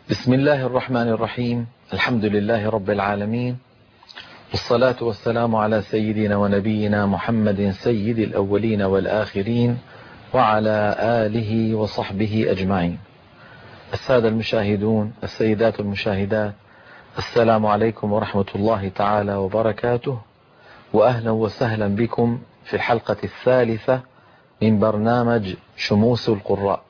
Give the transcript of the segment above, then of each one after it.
بسم الله الرحمن الرحيم. الحمد لله رب العالمين، والصلاة والسلام على سيدنا ونبينا محمد سيد الأولين والآخرين وعلى آله وصحبه أجمعين. السادة المشاهدون، السيدات المشاهدات، السلام عليكم ورحمة الله تعالى وبركاته، وأهلا وسهلا بكم في الحلقة الثالثة من برنامج شموس القراء.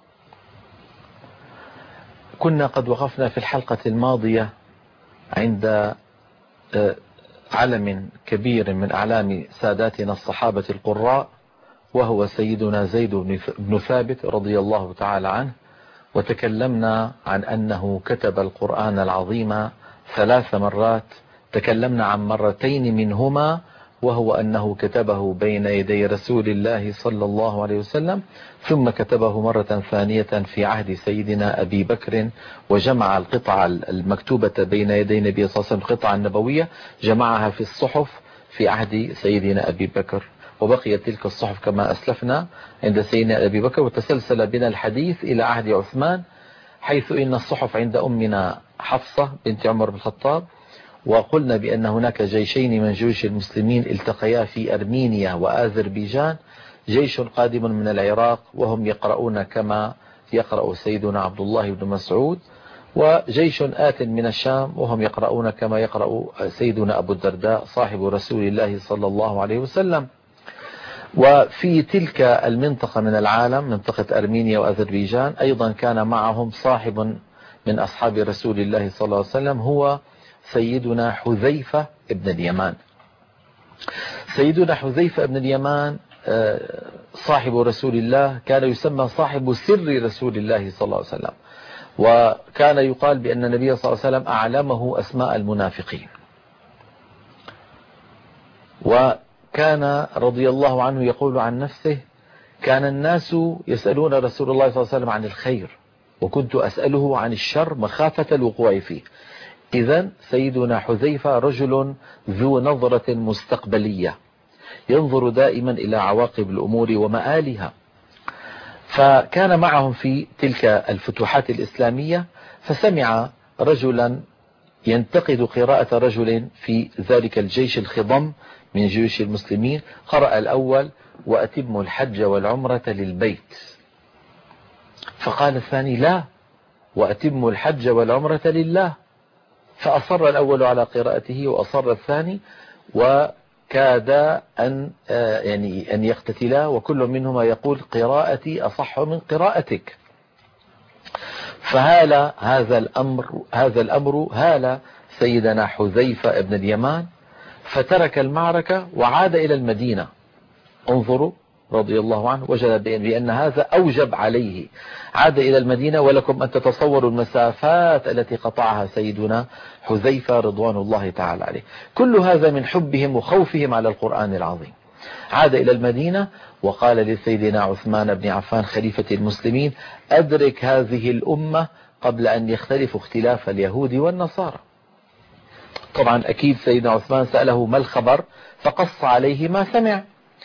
كنا قد وقفنا في الحلقة الماضية عند علم كبير من أعلام ساداتنا الصحابة القراء، وهو سيدنا زيد بن ثابت رضي الله تعالى عنه، وتكلمنا عن أنه كتب القرآن العظيم 3 مرات. تكلمنا عن مرتين منهما، وهو أنه كتبه بين يدي رسول الله صلى الله عليه وسلم، ثم كتبه مرة ثانية في عهد سيدنا أبي بكر، وجمع القطعة المكتوبة بين يدي النبي صلى الله عليه وسلم، القطعة النبوية، جمعها في الصحف في عهد سيدنا أبي بكر، وبقيت تلك الصحف كما أسلفنا عند سيدنا أبي بكر، وتسلسل بنا الحديث إلى عهد عثمان، حيث إن الصحف عند أمنا حفصة بنت عمر بن الخطاب. وقلنا بأن هناك جيشين من جيوش المسلمين التقيا في أرمينيا وآذربيجان، جيش قادم من العراق وهم يقرؤون كما يقرأ سيدنا عبد الله بن مسعود، وجيش آت من الشام وهم يقرؤون كما يقرأ سيدنا أبو الدرداء صاحب رسول الله صلى الله عليه وسلم. وفي تلك المنطقة من العالم، منطقة أرمينيا وأذربيجان، أيضا كان معهم صاحب من أصحاب رسول الله صلى الله عليه وسلم، هو سيدنا حذيفة ابن اليمان. سيدنا حذيفة ابن اليمان صاحب رسول الله، كان يسمى صاحب سر رسول الله صلى الله عليه وسلم، وكان يقال بأن النبي صلى الله عليه وسلم أعلمه أسماء المنافقين. وكان رضي الله عنه يقول عن نفسه: كان الناس يسألون رسول الله صلى الله عليه وسلم عن الخير، وكنت أسأله عن الشر مخافة الوقوع فيه. إذن سيدنا حذيفة رجل ذو نظرة مستقبلية، ينظر دائما إلى عواقب الأمور ومآلها. فكان معهم في تلك الفتوحات الإسلامية، فسمع رجلا ينتقد قراءة رجل في ذلك الجيش الخضم من جيوش المسلمين. قرأ الأول: وأتم الحج والعمرة للبيت. فقال الثاني: لا، وأتم الحج والعمرة لله. فأصر الأول على قراءته وأصر الثاني، وكاد أن يقتتلا، وكل منهما يقول: قراءتي أصح من قراءتك. فهال هذا الأمر هال سيدنا حذيفة ابن اليمان، فترك المعركة وعاد إلى المدينة. انظروا رضي الله عنه، وجد بأن هذا أوجب عليه، عاد إلى المدينة. ولكم أن تتصوروا المسافات التي قطعها سيدنا حذيفة رضوان الله تعالى عليه، كل هذا من حبهم وخوفهم على القرآن العظيم. عاد إلى المدينة وقال لسيدنا عثمان بن عفان خليفة المسلمين: أدرك هذه الأمة قبل أن يختلفوا اختلاف اليهود والنصارى. طبعا أكيد سيدنا عثمان سأله: ما الخبر؟ فقص عليه ما سمع.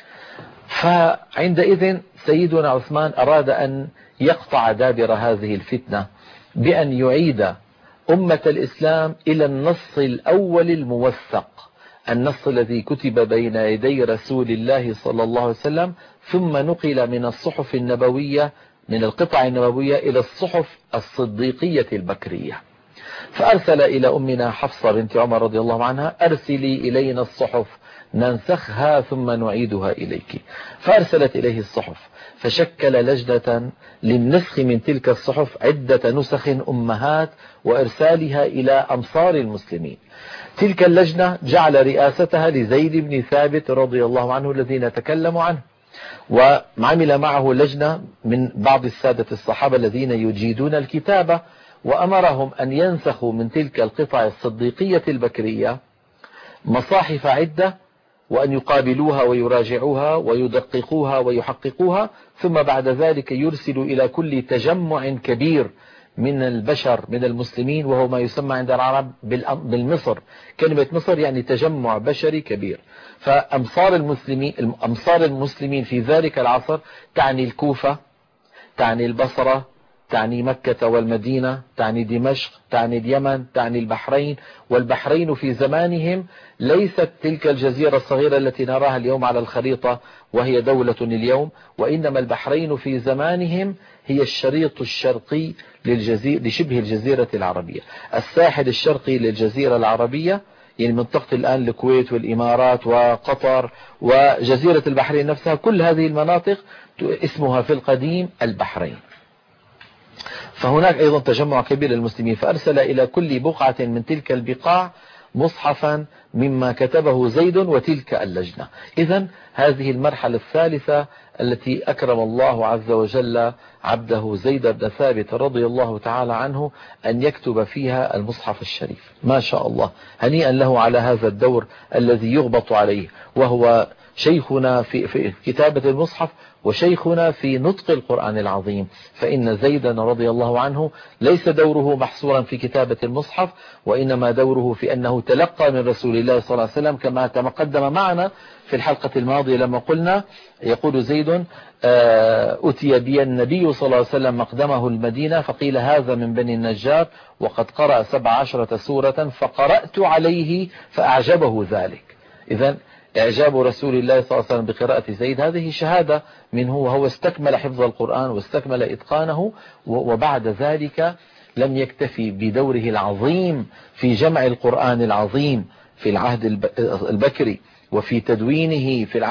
فعندئذ سيدنا عثمان أراد أن يقطع دابر هذه الفتنة بأن يعيد أمة الإسلام إلى النص الأول الموثق، النص الذي كتب بين يدي رسول الله صلى الله عليه وسلم، ثم نقل من الصحف النبوية، من القطع النبوية، إلى الصحف الصديقية البكرية. فأرسل إلى أمنا حفصة بنت عمر رضي الله عنها: أرسلي إلينا الصحف ننسخها ثم نعيدها إليك. فأرسلت إليه الصحف، فشكل لجنة للنسخ من تلك الصحف عدة نسخ أمهات، وإرسالها إلى أمصار المسلمين. تلك اللجنة جعل رئاستها لزيد بن ثابت رضي الله عنه الذي نتكلم عنه، وعمل معه لجنة من بعض السادة الصحابة الذين يجيدون الكتابة، وأمرهم أن ينسخوا من تلك القطع الصديقية البكرية مصاحف عدة، وأن يقابلوها ويراجعوها ويدققوها ويحققوها، ثم بعد ذلك يرسل إلى كل تجمع كبير من البشر من المسلمين، وهو ما يسمى عند العرب بالمصر. كلمة مصر يعني تجمع بشري كبير. فأمصار المسلمين في ذلك العصر تعني الكوفة، تعني البصرة، تعني مكة والمدينة، تعني دمشق، تعني اليمن، تعني البحرين. والبحرين في زمانهم ليست تلك الجزيرة الصغيرة التي نراها اليوم على الخريطة وهي دولة اليوم، وإنما البحرين في زمانهم هي الشريط الشرقي لشبه الجزيرة العربية، الساحل الشرقي للجزيرة العربية، يعني منطقة الآن الكويت والإمارات وقطر وجزيرة البحرين نفسها، كل هذه المناطق اسمها في القديم البحرين. فهناك أيضا تجمع كبير للمسلمين، فأرسل إلى كل بقعة من تلك البقاع مصحفا مما كتبه زيد وتلك اللجنة. إذن هذه المرحلة الثالثة التي أكرم الله عز وجل عبده زيد بن ثابت رضي الله تعالى عنه أن يكتب فيها المصحف الشريف. ما شاء الله، هنيئا له على هذا الدور الذي يغبط عليه، وهو شيخنا في كتابة المصحف وشيخنا في نطق القرآن العظيم. فإن زيدا رضي الله عنه ليس دوره محصورا في كتابة المصحف، وإنما دوره في أنه تلقى من رسول الله صلى الله عليه وسلم، كما تقدم معنا في الحلقة الماضية لما قلنا، يقول زيد: أتي بي النبي صلى الله عليه وسلم مقدمه المدينة فقيل هذا من بني النجار وقد قرأ 17 سورة فقرأت عليه فأعجبه ذلك. إذن إعجاب رسول الله صلى الله عليه وسلم بقراءة زيد هذه شهادة منه، وهو استكمل حفظ القرآن واستكمل إتقانه. وبعد ذلك لم يكتفي بدوره العظيم في جمع القرآن العظيم في العهد البكري وفي تدوينه في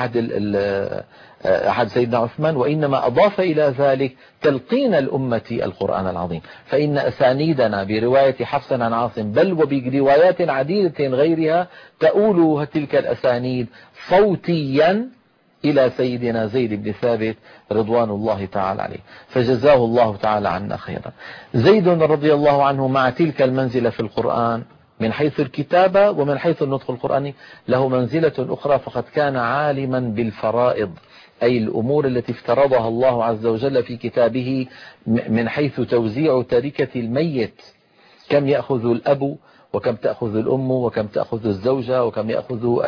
عهد سيدنا عثمان، وإنما أضاف إلى ذلك تلقين الأمة القرآن العظيم. فإن أسانيدنا برواية حفص عن عاصم بل وبروايات عديدة غيرها تؤول تلك الأسانيد صوتيا إلى سيدنا زيد بن ثابت رضوان الله تعالى عليه، فجزاه الله تعالى عنا خيرا. زيد رضي الله عنه مع تلك المنزلة في القرآن من حيث الكتابة ومن حيث النطق القرآني له منزلة أخرى، فقد كان عالما بالفرائض، أي الأمور التي افترضها الله عز وجل في كتابه من حيث توزيع تركة الميت، كم يأخذ الأب وكم تأخذ الأم وكم تأخذ الزوجة وكم يأخذ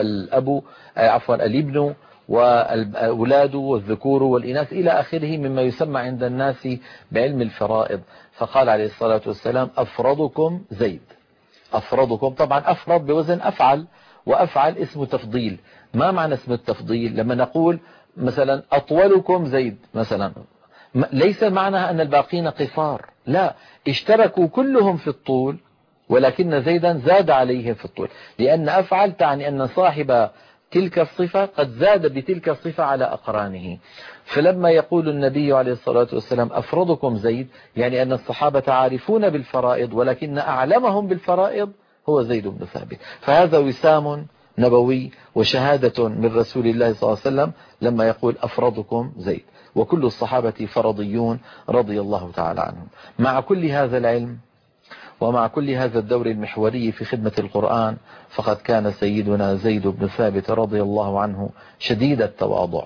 الابن والأولاد والذكور والإناث إلى آخره مما يسمى عند الناس بعلم الفرائض. فقال عليه الصلاة والسلام: أفرضكم زيد. أفرضكم، طبعا أفرض بوزن أفعل، وأفعل اسم تفضيل. ما معنى اسم التفضيل؟ لما نقول مثلا أطولكم زيد مثلا، ليس معناها أن الباقين قصار، لا، اشتركوا كلهم في الطول، ولكن زيدا زاد عليهم في الطول، لأن أفعل تعني أن صاحب تلك الصفة قد زاد بتلك الصفة على أقرانه. فلما يقول النبي عليه الصلاة والسلام أفرضكم زيد، يعني أن الصحابة عارفون بالفرائض، ولكن أعلمهم بالفرائض هو زيد بن ثابت. فهذا وسام نبوي وشهادة من رسول الله صلى الله عليه وسلم لما يقول أفرضكم زيد، وكل الصحابة فرضيون رضي الله تعالى عنهم. مع كل هذا العلم ومع كل هذا الدور المحوري في خدمة القرآن، فقد كان سيدنا زيد بن ثابت رضي الله عنه شديد التواضع.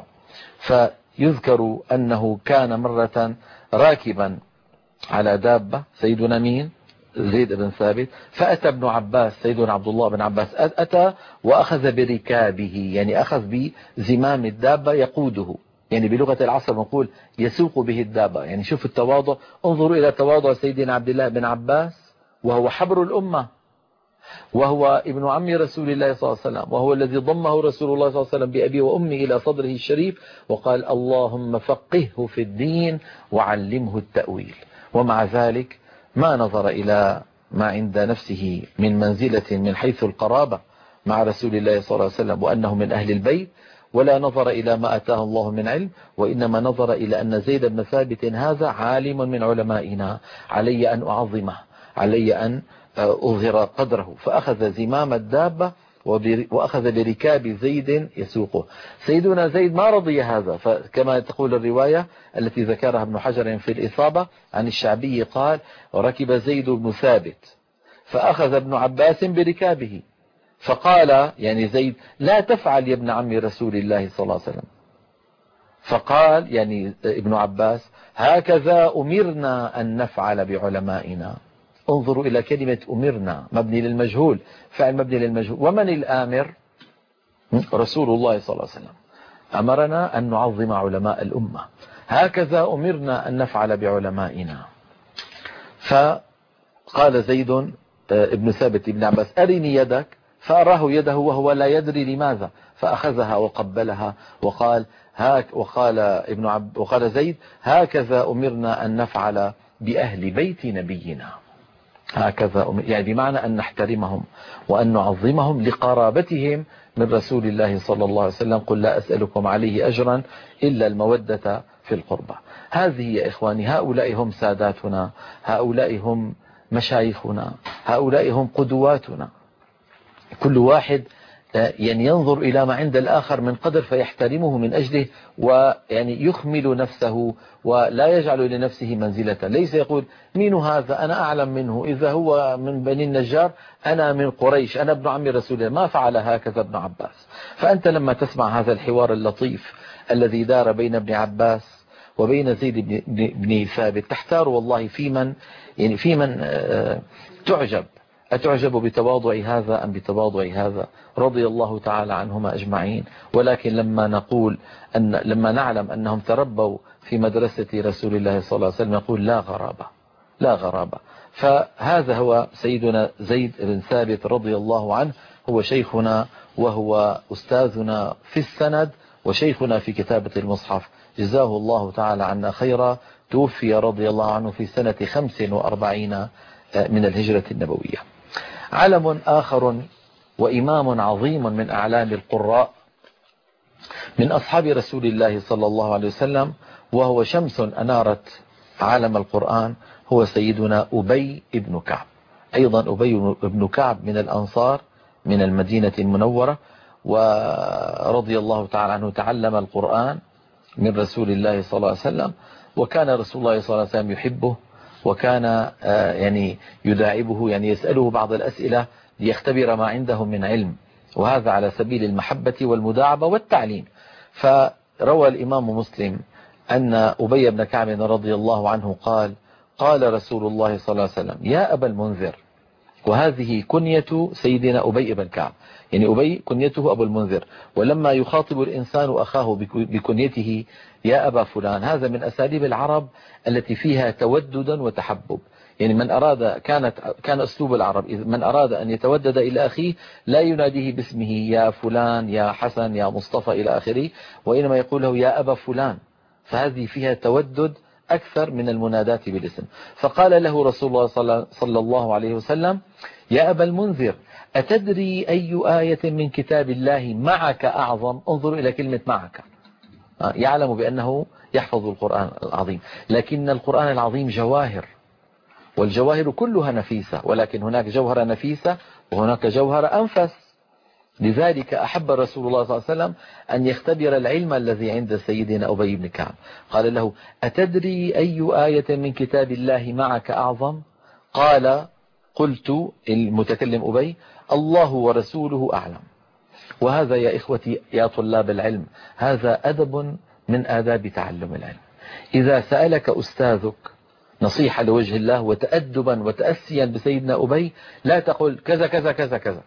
فيذكر أنه كان مرة راكبا على دابة، سيدنا مين؟ زيد بن ثابت، فأتى ابن عباس، سيدنا عبد الله بن عباس أتى وأخذ بركابه، يعني أخذ بزمام الدابة يقوده، يعني بلغة العصر نقول يسوق به الدابة. يعني شوف التواضع، انظروا إلى تواضع سيدنا عبد الله بن عباس، وهو حبر الأمة، وهو ابن عم رسول الله صلى الله عليه وسلم، وهو الذي ضمه رسول الله صلى الله عليه وسلم بأبي وأمي إلى صدره الشريف، وقال: اللهم فقهه في الدين وعلمه التأويل. ومع ذلك ما نظر إلى ما عند نفسه من منزلة من حيث القرابة مع رسول الله صلى الله عليه وسلم وأنه من أهل البيت، ولا نظر إلى ما أتاه الله من علم، وإنما نظر إلى أن زيد بن ثابت هذا عالم من علمائنا، علي أن أعظمه، علي أن أظهر قدره. فأخذ زمام الدابة وأخذ بركاب زيد يسوقه. سيدنا زيد ما رضي هذا، فكما تقول الرواية التي ذكرها ابن حجر في الإصابة عن الشعبي قال: ركب زيد بن ثابت فأخذ ابن عباس بركابه، فقال يعني زيد: لا تفعل يا ابن عم رسول الله صلى الله عليه وسلم. فقال يعني ابن عباس: هكذا أمرنا أن نفعل بعلمائنا. انظروا إلى كلمة أمرنا، مبني للمجهول، فعل مبني للمجهول. ومن الآمر؟ رسول الله صلى الله عليه وسلم أمرنا أن نعظم علماء الأمة. هكذا أمرنا أن نفعل بعلمائنا. فقال زيد ابن ثابت ابن عباس أرني يدك، فأراه يده وهو لا يدري لماذا، فأخذها وقبلها وقال وقال زيد هكذا أمرنا أن نفعل بأهل بيت نبينا. هكذا يعني بمعنى أن نحترمهم وأن نعظمهم لقرابتهم من رسول الله صلى الله عليه وسلم. قل لا أسألكم عليه أجرا إلا المودة في القربى. هذه يا إخواني، هؤلاء هم ساداتنا، هؤلاء هم مشايخنا، هؤلاء هم قدواتنا. كل واحد يعني ينظر إلى ما عند الآخر من قدر فيحترمه من أجله، ويعني يخمل نفسه ولا يجعل لنفسه منزلة. ليس يقول مين هذا، أنا أعلم منه، إذا هو من بني النجار أنا من قريش، أنا ابن عم رسول الله. ما فعل هكذا ابن عباس. فأنت لما تسمع هذا الحوار اللطيف الذي دار بين ابن عباس وبين زيد بن ثابت تحتار والله في من تعجب. أتعجب بتواضع هذا أم بتواضع هذا؟ رضي الله تعالى عنهما أجمعين. ولكن لما نعلم أنهم تربوا في مدرسة رسول الله صلى الله عليه وسلم نقول لا غرابة، لا غرابة. فهذا هو سيدنا زيد بن ثابت رضي الله عنه، هو شيخنا وهو أستاذنا في السند وشيخنا في كتابة المصحف، جزاه الله تعالى عنا خيرا. توفي رضي الله عنه في سنة 45 من الهجرة النبوية. علم آخر وإمام عظيم من أعلام القراء من أصحاب رسول الله صلى الله عليه وسلم، وهو شمس أنارت عالم القرآن، هو سيدنا أبي بن كعب. أيضا أبي بن كعب من الأنصار من المدينة المنورة، ورضي الله تعالى عنه تعلم القرآن من رسول الله صلى الله عليه وسلم، وكان رسول الله صلى الله عليه وسلم يحبه، وكان يعني يداعبه، يعني يسأله بعض الأسئلة ليختبر ما عنده من علم، وهذا على سبيل المحبة والمداعبة والتعليم. فروى الإمام مسلم أن أبي بن كعب رضي الله عنه قال رسول الله صلى الله عليه وسلم يا أبا المنذر، وهذه كنية سيدنا أبي بن كعب، يعني أبي كنيته أبو المنذر، ولما يخاطب الإنسان أخاه بكنيته يا أبا فلان، هذا من أساليب العرب التي فيها توددا وتحبب. يعني كان أسلوب العرب من أراد أن يتودد إلى أخيه لا يناديه باسمه يا فلان يا حسن يا مصطفى إلى آخره، وإنما يقول له يا أبا فلان، فهذه فيها تودد أكثر من المنادات بالاسم. فقال له رسول الله صلى الله عليه وسلم يا أبا المنذر أتدري أي آية من كتاب الله معك أعظم؟ انظروا إلى كلمة معك، يعلم بأنه يحفظ القرآن العظيم، لكن القرآن العظيم جواهر، والجواهر كلها نفيسة، ولكن هناك جوهرة نفيسة وهناك جوهرة أنفس. لذلك أحب رسول الله صلى الله عليه وسلم أن يختبر العلم الذي عند سيدنا أبي بن كعب. قال له أتدري أي آية من كتاب الله معك أعظم؟ قال قلت المتكلم أبي الله ورسوله أعلم. وهذا يا إخوتي يا طلاب العلم هذا أدب من آداب تعلم العلم. إذا سألك أستاذك نصيحة لوجه الله وتأدبا وتأسيا بسيدنا أبي لا تقل كذا كذا كذا كذا،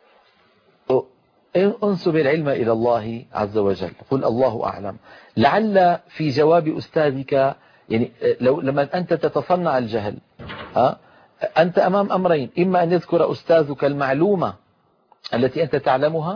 انسب العلم إلى الله عز وجل، قل الله أعلم. لعل في جواب أستاذك يعني لما أنت تتصنع الجهل أنت أمام أمرين، إما أن يذكر أستاذك المعلومة التي أنت تعلمها،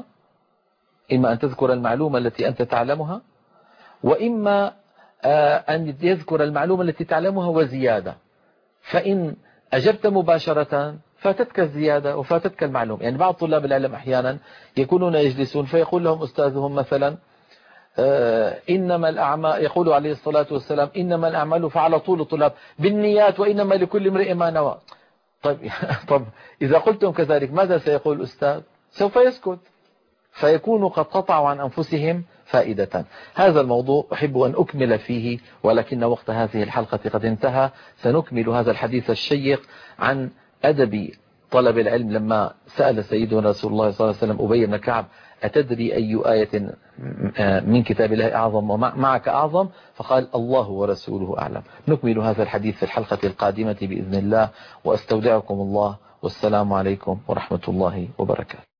وإما أن يذكر المعلومة التي تعلمها وزيادة. فإن أجبت مباشرة فاتتك الزيادة وفاتتك المعلومة. يعني بعض طلاب العلم أحيانا يكونون يجلسون فيقول لهم أستاذهم مثلا إنما الأعمال، يقول عليه الصلاة والسلام إنما الأعمال، فعلى طول الطلاب بالنيات وإنما لكل امرئ ما نوى. طب إذا قلتم كذلك ماذا سيقول الأستاذ؟ سوف يسكت، فيكونوا قد قطعوا عن أنفسهم فائدة. هذا الموضوع أحب أن أكمل فيه، ولكن وقت هذه الحلقة قد انتهى. سنكمل هذا الحديث الشيق عن أدب طلب العلم لما سأل سيدنا رسول الله صلى الله عليه وسلم أبي بن كعب أتدري أي آية من كتاب الله أعظم ومعك أعظم؟ فقال الله ورسوله أعلم. نكمل هذا الحديث في الحلقة القادمة بإذن الله، وأستودعكم الله، والسلام عليكم ورحمة الله وبركاته.